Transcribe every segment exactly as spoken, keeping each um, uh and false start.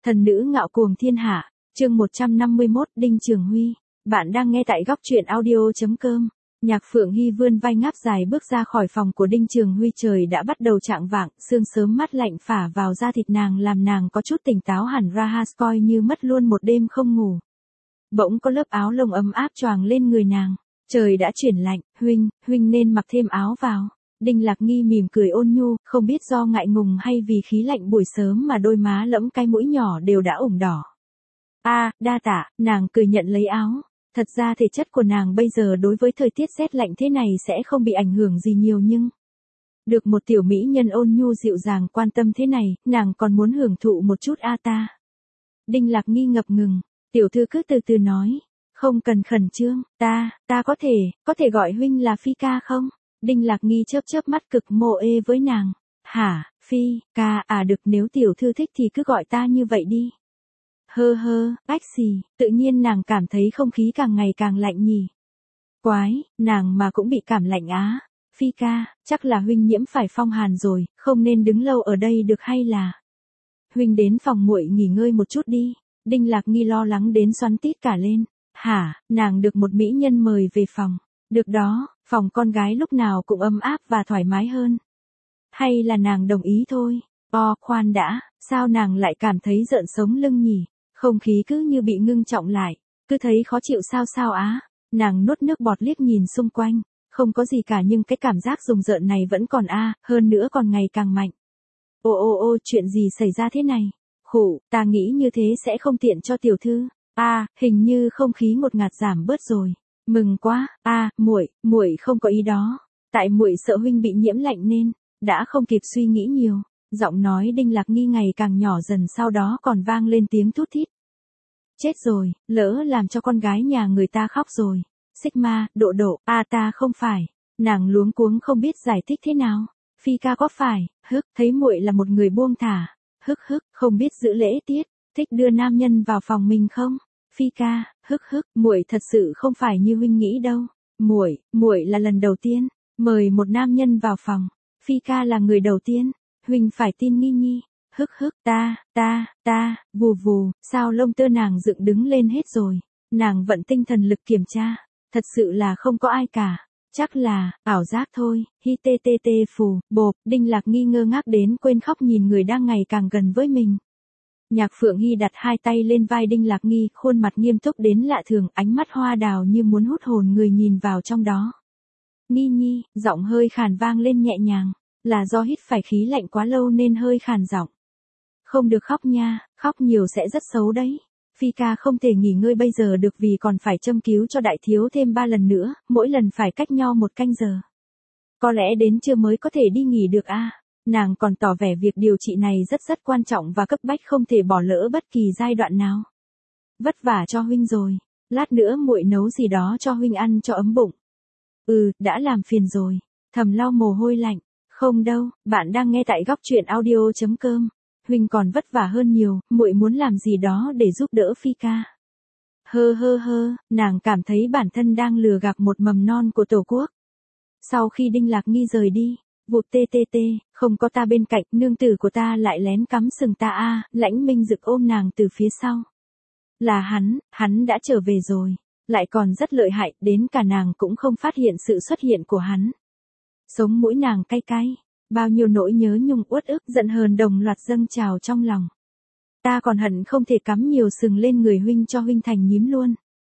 Thần nữ ngạo cuồng thiên hạ, chương một trăm năm mươi mốt, Đinh Trường Huy. Bạn đang nghe tại góc truyện audio chấm com. Nhạc Phượng Hy vươn vai ngáp dài bước ra khỏi phòng của Đinh Trường Huy, trời đã bắt đầu chạng vạng, sương sớm mát lạnh phả vào da thịt nàng làm nàng có chút tỉnh táo hẳn ra, coi như mất luôn một đêm không ngủ. Bỗng có lớp áo lông ấm áp choàng lên người nàng, trời đã chuyển lạnh, huynh, huynh nên mặc thêm áo vào. Đinh Lạc Nghi mỉm cười ôn nhu, không biết do ngại ngùng hay vì khí lạnh buổi sớm mà đôi má lẫm cái mũi nhỏ đều đã ửng đỏ. A, à, đa tạ, nàng cười nhận lấy áo. Thật ra thể chất của nàng bây giờ đối với thời tiết rét lạnh thế này sẽ không bị ảnh hưởng gì nhiều, nhưng được một tiểu mỹ nhân ôn nhu dịu dàng quan tâm thế này, nàng còn muốn hưởng thụ một chút a ta. Đinh Lạc Nghi ngập ngừng, tiểu thư cứ từ từ nói, không cần khẩn trương, ta, ta có thể, có thể gọi huynh là Phi ca không? Đinh Lạc Nghi chớp chớp mắt cực mộ ê với nàng. Hả, Phi, ca, à được, nếu tiểu thư thích thì cứ gọi ta như vậy đi. Hơ hơ, ách xì, tự nhiên nàng cảm thấy không khí càng ngày càng lạnh nhỉ. Quái, nàng mà cũng bị cảm lạnh á. Phi ca, chắc là huynh nhiễm phải phong hàn rồi, không nên đứng lâu ở đây được hay là. Huynh đến phòng muội nghỉ ngơi một chút đi. Đinh Lạc Nghi lo lắng đến xoắn tít cả lên. Hả, nàng được một mỹ nhân mời về phòng. Được đó, phòng con gái lúc nào cũng ấm áp và thoải mái hơn. Hay là nàng đồng ý thôi? O, khoan đã, sao nàng lại cảm thấy rợn sống lưng nhỉ? Không khí cứ như bị ngưng trọng lại, cứ thấy khó chịu sao sao á. Nàng nuốt nước bọt liếc nhìn xung quanh, không có gì cả nhưng cái cảm giác rùng rợn này vẫn còn a, hơn nữa còn ngày càng mạnh. Ô ô ô, chuyện gì xảy ra thế này? Khụ, ta nghĩ như thế sẽ không tiện cho tiểu thư. A, à, hình như không khí ngột ngạt giảm bớt rồi. Mừng quá, a, à, muội, muội không có ý đó. Tại muội sợ huynh bị nhiễm lạnh nên đã không kịp suy nghĩ nhiều. Giọng nói Đinh Lạc Nghi ngày càng nhỏ dần, sau đó còn vang lên tiếng thút thít. Chết rồi, lỡ làm cho con gái nhà người ta khóc rồi. Sigma, độ độ, a à, ta không phải. Nàng luống cuống không biết giải thích thế nào. Phi ca có phải, hức, thấy muội là một người buông thả. Hức hức, không biết giữ lễ tiết, thích đưa nam nhân vào phòng mình không? Phi ca, hức hức, muội thật sự không phải như huynh nghĩ đâu. Muội, muội là lần đầu tiên mời một nam nhân vào phòng. Phi ca là người đầu tiên. Huynh phải tin Nghi Nhi. Hức hức, ta, ta, ta, vù vù, sao lông tơ nàng dựng đứng lên hết rồi. Nàng vận tinh thần lực kiểm tra, thật sự là không có ai cả. Chắc là ảo giác thôi. Hi tê tê tê phù, bộp. Đinh Lạc Nghi ngơ ngác đến quên khóc nhìn người đang ngày càng gần với mình. Nhạc Phượng Hy đặt hai tay lên vai Đinh Lạc Nghi, khuôn mặt nghiêm túc đến lạ thường, ánh mắt hoa đào như muốn hút hồn người nhìn vào trong đó. Nghi Nhi, giọng hơi khàn vang lên nhẹ nhàng, là do hít phải khí lạnh quá lâu nên hơi khàn giọng. Không được khóc nha, khóc nhiều sẽ rất xấu đấy. Phi ca không thể nghỉ ngơi bây giờ được vì còn phải châm cứu cho đại thiếu thêm ba lần nữa, mỗi lần phải cách nhau một canh giờ. Có lẽ đến trưa mới có thể đi nghỉ được a. À? Nàng còn tỏ vẻ việc điều trị này rất rất quan trọng và cấp bách, không thể bỏ lỡ bất kỳ giai đoạn nào. Vất vả cho huynh rồi, lát nữa muội nấu gì đó cho huynh ăn cho ấm bụng. Ừ, đã làm phiền rồi. Thầm lau mồ hôi lạnh. Không đâu, bạn đang nghe tại góc truyện audio chấm com. Huynh còn vất vả hơn nhiều, muội muốn làm gì đó để giúp đỡ Phi ca. Hơ hơ hơ, nàng cảm thấy bản thân đang lừa gạt một mầm non của tổ quốc. Sau khi Đinh Lạc Nghi rời đi, vụt tê tê tê, không có ta bên cạnh, nương tử của ta lại lén cắm sừng ta a. À, Lãnh Minh Dực ôm nàng từ phía sau. Là hắn, hắn đã trở về rồi, lại còn rất lợi hại, đến cả nàng cũng không phát hiện sự xuất hiện của hắn. Sống mũi nàng cay cay, bao nhiêu nỗi nhớ nhung uất ức giận hờn đồng loạt dâng trào trong lòng. Ta còn hận không thể cắm nhiều sừng lên người huynh cho huynh thành nhím luôn.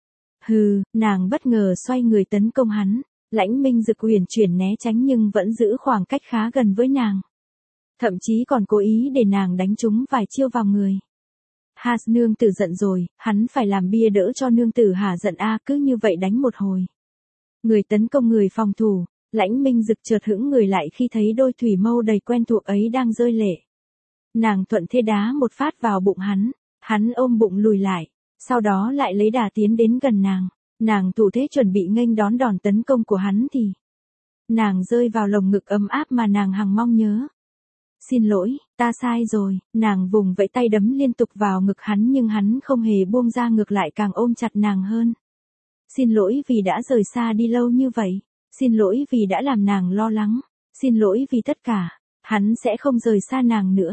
Hừ, nàng bất ngờ xoay người tấn công hắn. Lãnh Minh Dực huyền chuyển né tránh nhưng vẫn giữ khoảng cách khá gần với nàng. Thậm chí còn cố ý để nàng đánh trúng vài chiêu vào người. Ha, nương tử giận rồi, hắn phải làm bia đỡ cho nương tử hả giận a, à, cứ như vậy đánh một hồi. Người tấn công người phòng thủ, Lãnh Minh Dực chợt hững người lại khi thấy đôi thủy mâu đầy quen thuộc ấy đang rơi lệ. Nàng thuận thế đá một phát vào bụng hắn, hắn ôm bụng lùi lại, sau đó lại lấy đà tiến đến gần nàng. Nàng thủ thế chuẩn bị nghênh đón đòn tấn công của hắn thì nàng rơi vào lồng ngực ấm áp mà nàng hằng mong nhớ. Xin lỗi, ta sai rồi. Nàng vùng vẫy tay đấm liên tục vào ngực hắn nhưng hắn không hề buông ra, ngược lại càng ôm chặt nàng hơn. Xin lỗi vì đã rời xa đi lâu như vậy. Xin lỗi vì đã làm nàng lo lắng. Xin lỗi vì tất cả. Hắn sẽ không rời xa nàng nữa.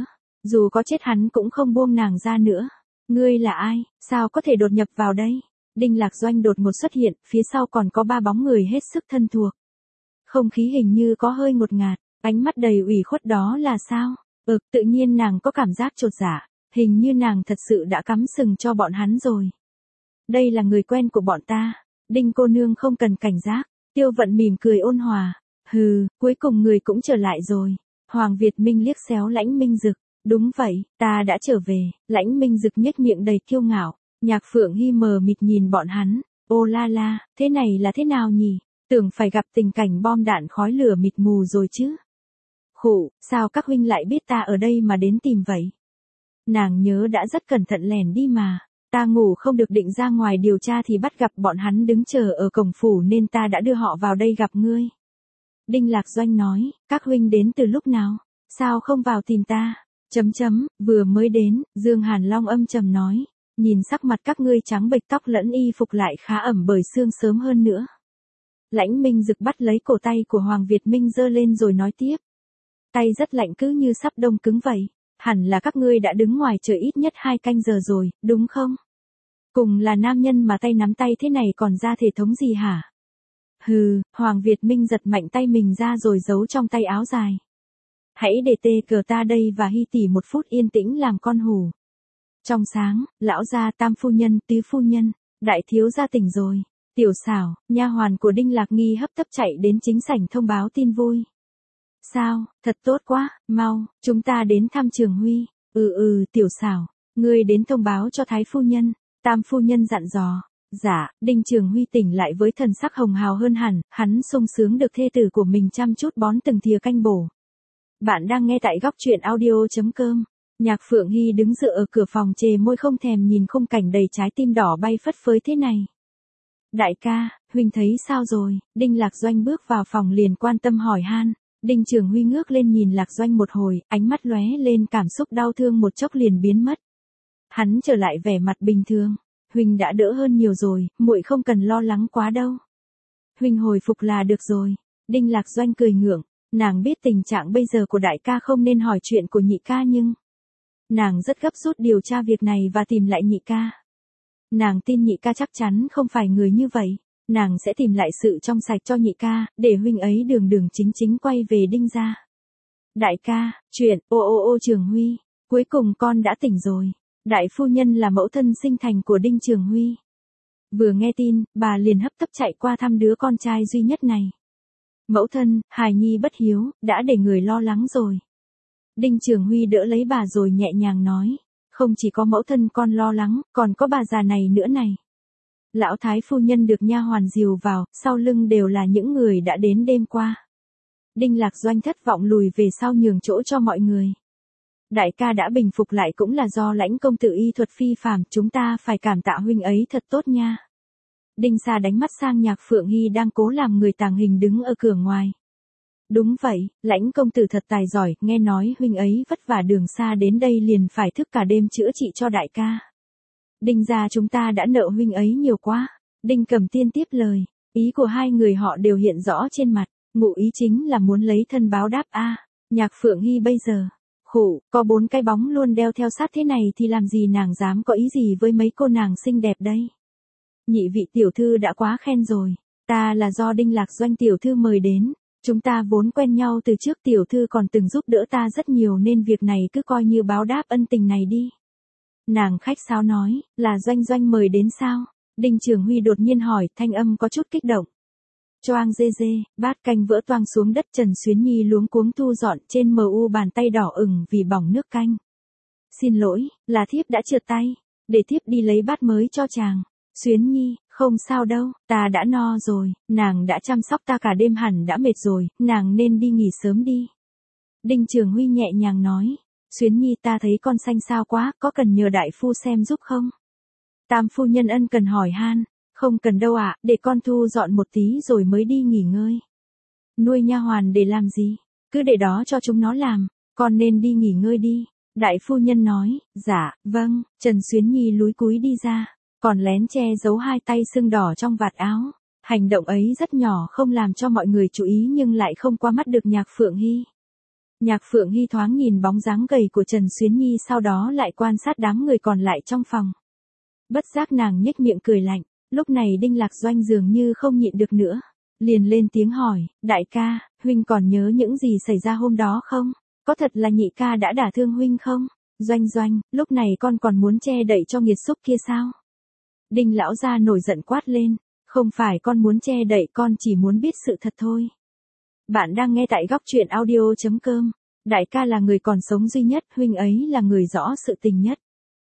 Dù có chết hắn cũng không buông nàng ra nữa. Ngươi là ai, sao có thể đột nhập vào đây? Đinh Lạc Doanh đột ngột xuất hiện, phía sau còn có ba bóng người hết sức thân thuộc. Không khí hình như có hơi ngột ngạt, ánh mắt đầy ủy khuất đó là sao? Ừ, tự nhiên nàng có cảm giác chột dạ, hình như nàng thật sự đã cắm sừng cho bọn hắn rồi. Đây là người quen của bọn ta, Đinh cô nương không cần cảnh giác, Tiêu Vận mỉm cười ôn hòa. Hừ, cuối cùng người cũng trở lại rồi. Hoàng Việt Minh liếc xéo Lãnh Minh Dực, đúng vậy, ta đã trở về. Lãnh Minh Dực nhếch miệng đầy kiêu ngạo. Nhạc Phượng Hy mờ mịt nhìn bọn hắn, ô la la, thế này là thế nào nhỉ? Tưởng phải gặp tình cảnh bom đạn khói lửa mịt mù rồi chứ. Khụ, sao các huynh lại biết ta ở đây mà đến tìm vậy? Nàng nhớ đã rất cẩn thận lẻn đi mà, ta ngủ không được định ra ngoài điều tra thì bắt gặp bọn hắn đứng chờ ở cổng phủ nên ta đã đưa họ vào đây gặp ngươi. Đinh Lạc Doanh nói, các huynh đến từ lúc nào? Sao không vào tìm ta? Chấm chấm, vừa mới đến, Dương Hàn Long âm trầm nói. Nhìn sắc mặt các ngươi trắng bệch tóc lẫn y phục lại khá ẩm bởi sương sớm hơn nữa. Lãnh Minh Dực bắt lấy cổ tay của Hoàng Việt Minh giơ lên rồi nói tiếp. Tay rất lạnh cứ như sắp đông cứng vậy. Hẳn là các ngươi đã đứng ngoài chờ ít nhất hai canh giờ rồi, đúng không? Cùng là nam nhân mà tay nắm tay thế này còn ra thể thống gì hả? Hừ, Hoàng Việt Minh giật mạnh tay mình ra rồi giấu trong tay áo dài. Hãy để tê cờ ta đây và Hy tỷ một phút yên tĩnh làm con hù. Trong sáng, lão gia tam phu nhân, tứ phu nhân, đại thiếu gia tỉnh rồi. Tiểu xảo, nha hoàn của Đinh Lạc Nghi hấp tấp chạy đến chính sảnh thông báo tin vui. Sao, thật tốt quá, mau, chúng ta đến thăm Trường Huy. Ừ ừ, tiểu xảo, ngươi đến thông báo cho thái phu nhân. Tam phu nhân dặn dò. Dạ, Đinh Trường Huy tỉnh lại với thần sắc hồng hào hơn hẳn, hắn sung sướng được thê tử của mình chăm chút bón từng thìa canh bổ. Bạn đang nghe tại góc truyện audio.com. Nhạc Phượng Hy đứng dựa ở cửa phòng chề môi không thèm nhìn khung cảnh đầy trái tim đỏ bay phất phới thế này. Đại ca, huynh thấy sao rồi? Đinh Lạc Doanh bước vào phòng liền quan tâm hỏi han. Đinh Trường Huy ngước lên nhìn Lạc Doanh một hồi, ánh mắt lóe lên cảm xúc đau thương một chốc liền biến mất. Hắn trở lại vẻ mặt bình thường. Huynh đã đỡ hơn nhiều rồi, muội không cần lo lắng quá đâu. Huynh hồi phục là được rồi. Đinh Lạc Doanh cười ngượng, nàng biết tình trạng bây giờ của đại ca không nên hỏi chuyện của nhị ca nhưng nàng rất gấp rút điều tra việc này và tìm lại nhị ca. Nàng tin nhị ca chắc chắn không phải người như vậy, nàng sẽ tìm lại sự trong sạch cho nhị ca, để huynh ấy đường đường chính chính quay về Đinh gia. Đại ca, chuyện, ô ô ô Trường Huy, cuối cùng con đã tỉnh rồi. Đại phu nhân là mẫu thân sinh thành của Đinh Trường Huy. Vừa nghe tin, bà liền hấp tấp chạy qua thăm đứa con trai duy nhất này. Mẫu thân, hài nhi bất hiếu, đã để người lo lắng rồi. Đinh Trường Huy đỡ lấy bà rồi nhẹ nhàng nói, không chỉ có mẫu thân con lo lắng, còn có bà già này nữa này. Lão thái phu nhân được nha hoàn dìu vào, sau lưng đều là những người đã đến đêm qua. Đinh Lạc Doanh thất vọng lùi về sau nhường chỗ cho mọi người. Đại ca đã bình phục lại cũng là do Lãnh công tử y thuật phi phàm, chúng ta phải cảm tạ huynh ấy thật tốt nha. Đinh Sa đánh mắt sang Nhạc Phượng Hy đang cố làm người tàng hình đứng ở cửa ngoài. Đúng vậy, Lãnh công tử thật tài giỏi, nghe nói huynh ấy vất vả đường xa đến đây liền phải thức cả đêm chữa trị cho đại ca. Đinh gia chúng ta đã nợ huynh ấy nhiều quá. Đinh Cầm Tiên tiếp lời, ý của hai người họ đều hiện rõ trên mặt, ngụ ý chính là muốn lấy thân báo đáp a. À, Nhạc Phượng Hy bây giờ, khổ, có bốn cái bóng luôn đeo theo sát thế này thì làm gì nàng dám có ý gì với mấy cô nàng xinh đẹp đây. Nhị vị tiểu thư đã quá khen rồi, ta là do Đinh Lạc Doanh tiểu thư mời đến, chúng ta vốn quen nhau từ trước, tiểu thư còn từng giúp đỡ ta rất nhiều nên việc này cứ coi như báo đáp ân tình này đi. Nàng khách sáo nói, là Doanh Doanh mời đến sao? Đinh Trường Huy đột nhiên hỏi, thanh âm có chút kích động. Choang dê dê, bát canh vỡ toang xuống đất, Trần Xuyến Nhi luống cuống thu dọn, trên mờ u bàn tay đỏ ửng vì bỏng nước canh. Xin lỗi, là thiếp đã trượt tay, để thiếp đi lấy bát mới cho chàng. Xuyến Nhi, không sao đâu, ta đã no rồi, nàng đã chăm sóc ta cả đêm hẳn đã mệt rồi, nàng nên đi nghỉ sớm đi. Đinh Trường Huy nhẹ nhàng nói, Xuyến Nhi ta thấy con xanh xao quá, có cần nhờ đại phu xem giúp không? Tam phu nhân ân cần hỏi han, không cần đâu ạ, à, để con thu dọn một tí rồi mới đi nghỉ ngơi. Nuôi nha hoàn để làm gì? Cứ để đó cho chúng nó làm, con nên đi nghỉ ngơi đi. Đại phu nhân nói, dạ, vâng. Trần Xuyến Nhi lúi cúi đi ra, còn lén che giấu hai tay sưng đỏ trong vạt áo. Hành động ấy rất nhỏ không làm cho mọi người chú ý nhưng lại không qua mắt được Nhạc Phượng Hy. Nhạc Phượng Hy thoáng nhìn bóng dáng gầy của Trần Xuyến Nhi sau đó lại quan sát đám người còn lại trong phòng. Bất giác nàng nhếch miệng cười lạnh, lúc này Đinh Lạc Doanh dường như không nhịn được nữa. Liền lên tiếng hỏi, đại ca, huynh còn nhớ những gì xảy ra hôm đó không? Có thật là nhị ca đã đả thương huynh không? Doanh Doanh, lúc này con còn muốn che đậy cho nghiệt xúc kia sao? Đinh lão gia nổi giận quát lên, không phải con muốn che đậy, con chỉ muốn biết sự thật thôi. Bạn đang nghe tại góc truyện audio chấm com. Đại ca là người còn sống duy nhất, huynh ấy là người rõ sự tình nhất.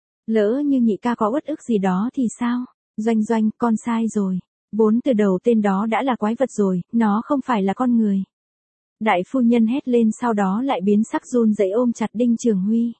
Lỡ như nhị ca có uất ức gì đó thì sao? Doanh Doanh, con sai rồi. Vốn từ đầu tên đó đã là quái vật rồi, nó không phải là con người. Đại phu nhân hét lên sau đó lại biến sắc run rẩy ôm chặt Đinh Trường Huy.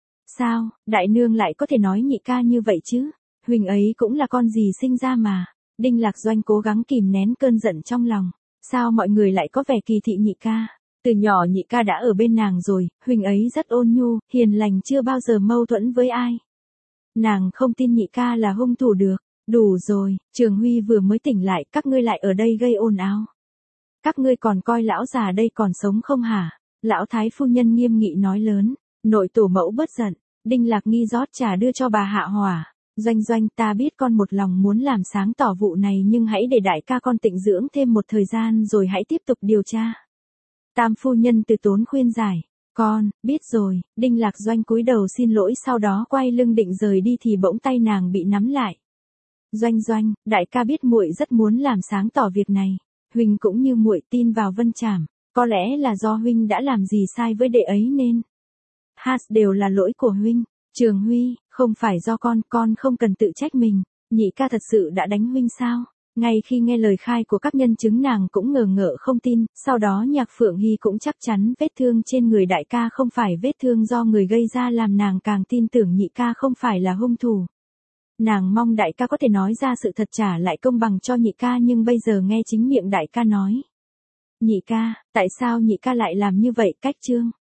Sao, đại nương lại có thể nói nhị ca như vậy chứ? Huynh ấy cũng là con gì sinh ra mà. Đinh Lạc Doanh cố gắng kìm nén cơn giận trong lòng. Sao mọi người lại có vẻ kỳ thị nhị ca? Từ nhỏ nhị ca đã ở bên nàng rồi, huynh ấy rất ôn nhu, hiền lành chưa bao giờ mâu thuẫn với ai. Nàng không tin nhị ca là hung thủ được. Đủ rồi, Trường Huy vừa mới tỉnh lại, các ngươi lại ở đây gây ồn ào. Các ngươi còn coi lão già đây còn sống không hả? Lão thái phu nhân nghiêm nghị nói lớn, nội tổ mẫu bớt giận, Đinh Lạc Nghi rót trà đưa cho bà hạ hỏa. Doanh Doanh, ta biết con một lòng muốn làm sáng tỏ vụ này nhưng hãy để đại ca con tịnh dưỡng thêm một thời gian rồi hãy tiếp tục điều tra. Tam phu nhân từ tốn khuyên giải, con, biết rồi. Đinh Lạc Doanh cúi đầu xin lỗi sau đó quay lưng định rời đi thì bỗng tay nàng bị nắm lại. Doanh Doanh, đại ca biết muội rất muốn làm sáng tỏ việc này, huynh cũng như muội tin vào Vân Trảm, có lẽ là do huynh đã làm gì sai với đệ ấy nên. Hát đều là lỗi của huynh. Trường Huy, không phải do con, con không cần tự trách mình, nhị ca thật sự đã đánh huynh sao? Ngay khi nghe lời khai của các nhân chứng nàng cũng ngờ ngợ không tin, sau đó Nhạc Phượng Hy cũng chắc chắn vết thương trên người đại ca không phải vết thương do người gây ra làm nàng càng tin tưởng nhị ca không phải là hung thủ. Nàng mong đại ca có thể nói ra sự thật trả lại công bằng cho nhị ca nhưng bây giờ nghe chính miệng đại ca nói. Nhị ca, tại sao nhị ca lại làm như vậy? Cách chương.